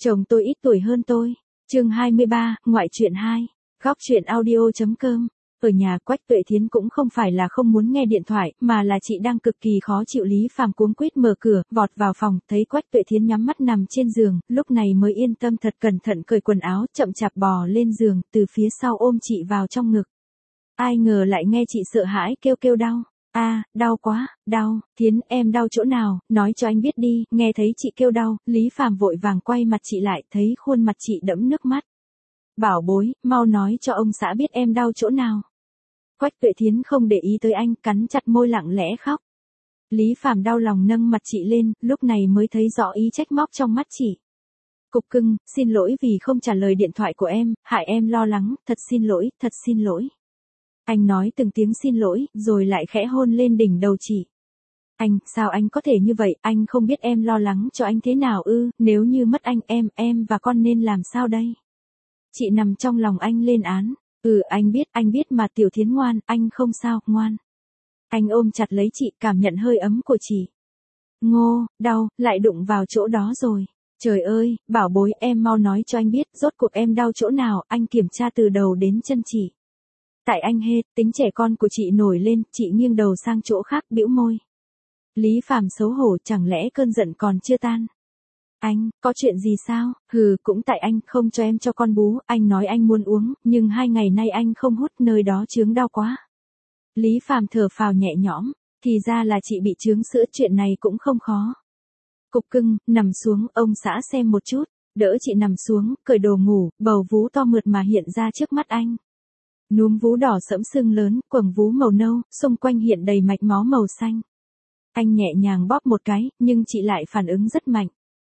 Chồng tôi ít tuổi hơn tôi. Chương 23, ngoại truyện 2. Góc truyện audio.com. Ở nhà Quách Tuệ Thiến cũng không phải là không muốn nghe điện thoại, mà là chị đang cực kỳ khó chịu. Lý Phàm cuống quýt mở cửa, vọt vào phòng, thấy Quách Tuệ Thiến nhắm mắt nằm trên giường, lúc này mới yên tâm thật cẩn thận cởi quần áo, chậm chạp bò lên giường, từ phía sau ôm chị vào trong ngực. Ai ngờ lại nghe chị sợ hãi kêu đau. Đau quá, đau, Thiến em đau chỗ nào, nói cho anh biết đi. Nghe thấy chị kêu đau, Lý Phàm vội vàng quay mặt chị lại, thấy khuôn mặt chị đẫm nước mắt. Bảo bối, mau nói cho ông xã biết em đau chỗ nào. Quách Tuệ Thiến không để ý tới anh, cắn chặt môi lặng lẽ khóc. Lý Phàm đau lòng nâng mặt chị lên, lúc này mới thấy rõ ý trách móc trong mắt chị. Cục cưng, xin lỗi vì không trả lời điện thoại của em, hại em lo lắng, thật xin lỗi. Anh nói từng tiếng xin lỗi, rồi lại khẽ hôn lên đỉnh đầu chị. Sao anh có thể như vậy, anh không biết em lo lắng cho anh thế nào ư, nếu như mất anh em và con nên làm sao đây? Chị nằm trong lòng anh lên án. Anh biết mà Tiểu Thiến ngoan, anh không sao, ngoan. Anh ôm chặt lấy chị, cảm nhận hơi ấm của chị. Ngô, đau, lại đụng vào chỗ đó rồi. Trời ơi, bảo bối, em mau nói cho anh biết, rốt cuộc em đau chỗ nào, anh kiểm tra từ đầu đến chân chị. Tại anh hết, tính trẻ con của chị nổi lên, chị nghiêng đầu sang chỗ khác, bĩu môi. Lý Phàm xấu hổ, chẳng lẽ cơn giận còn chưa tan? Anh, có chuyện gì sao? Cũng tại anh không cho em cho con bú, anh nói anh muốn uống, nhưng 2 ngày nay anh không hút, nơi đó chướng đau quá. Lý Phàm thở phào nhẹ nhõm, thì ra là chị bị chướng sữa, chuyện này cũng không khó. Cục cưng, nằm xuống, ông xã xem một chút, đỡ chị nằm xuống, cởi đồ ngủ, bầu vú to mượt mà hiện ra trước mắt anh. Núm vú đỏ sẫm sưng lớn, quầng vú màu nâu, xung quanh hiện đầy mạch máu màu xanh. Anh nhẹ nhàng bóp một cái, nhưng chị lại phản ứng rất mạnh.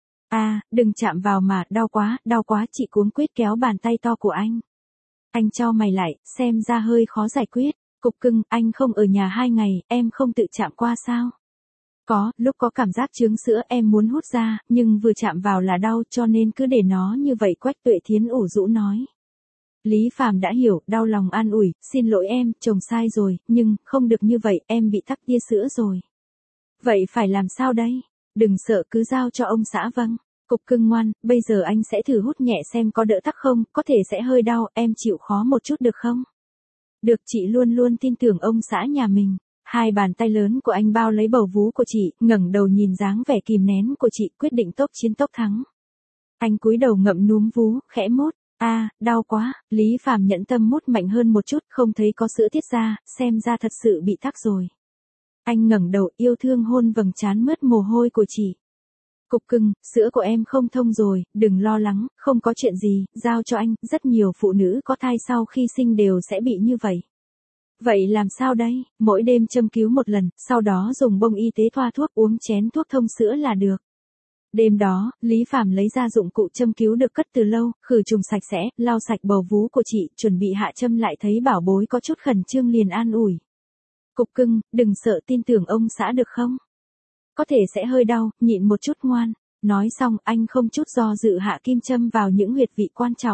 Đừng chạm vào mà, đau quá, chị cuống quýt kéo bàn tay to của anh. Anh chau mày lại, xem ra hơi khó giải quyết. Cục cưng, anh không ở nhà 2 ngày, em không tự chạm qua sao? Có, lúc có cảm giác chướng sữa em muốn hút ra, nhưng vừa chạm vào là đau, cho nên cứ để nó như vậy. Quách Tuệ Thiến ủ rũ nói. Lý Phàm đã hiểu, đau lòng an ủi, xin lỗi em, chồng sai rồi, nhưng không được như vậy, em bị tắc tia sữa rồi. Vậy phải làm sao đây? Đừng sợ, cứ giao cho ông xã. Vâng. Cục cưng ngoan, bây giờ anh sẽ thử hút nhẹ xem có đỡ tắc không, có thể sẽ hơi đau, em chịu khó một chút được không? Được, chị luôn luôn tin tưởng ông xã nhà mình. 2 bàn tay lớn của anh bao lấy bầu vú của chị, ngẩng đầu nhìn dáng vẻ kìm nén của chị, quyết định tốc chiến tốc thắng. Anh cúi đầu ngậm núm vú, khẽ mút. Đau quá, Lý Phàm nhẫn tâm mút mạnh hơn một chút, không thấy có sữa tiết ra, xem ra thật sự bị tắc rồi. Anh ngẩng đầu, yêu thương hôn vầng trán mướt mồ hôi của chị. Cục cưng, sữa của em không thông rồi, đừng lo lắng, không có chuyện gì, giao cho anh, rất nhiều phụ nữ có thai sau khi sinh đều sẽ bị như vậy. Vậy làm sao đây? Mỗi đêm châm cứu 1 lần, sau đó dùng bông y tế thoa thuốc, uống chén thuốc thông sữa là được. Đêm đó, Lý Phàm lấy ra dụng cụ châm cứu được cất từ lâu, khử trùng sạch sẽ, lau sạch bầu vú của chị, chuẩn bị hạ châm, lại thấy bảo bối có chút khẩn trương liền an ủi. Cục cưng, đừng sợ, tin tưởng ông xã được không? Có thể sẽ hơi đau, nhịn một chút ngoan. Nói xong, anh không chút do dự hạ kim châm vào những huyệt vị quan trọng.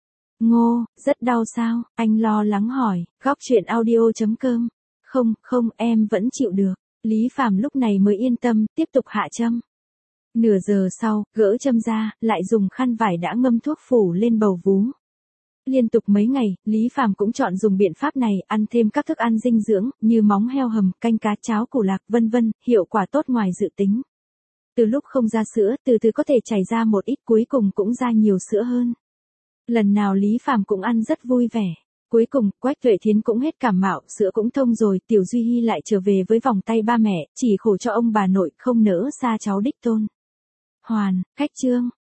Ngô, rất đau sao? Anh lo lắng hỏi. Góc truyện audio.com. Không, em vẫn chịu được. Lý Phàm lúc này mới yên tâm, tiếp tục hạ châm. Nửa giờ sau, gỡ châm ra, lại dùng khăn vải đã ngâm thuốc phủ lên bầu vú. Liên tục mấy ngày, Lý Phàm cũng chọn dùng biện pháp này, ăn thêm các thức ăn dinh dưỡng, như móng heo hầm, canh cá cháo củ lạc, vân vân, hiệu quả tốt ngoài dự tính. Từ lúc không ra sữa, từ từ có thể chảy ra một ít, cuối cùng cũng ra nhiều sữa hơn. Lần nào Lý Phàm cũng ăn rất vui vẻ. Cuối cùng, Quách Tuệ Thiến cũng hết cảm mạo, sữa cũng thông rồi, Tiểu Duy Hy lại trở về với vòng tay ba mẹ, chỉ khổ cho ông bà nội không nỡ xa cháu đích tôn. Hoàn, khách chương.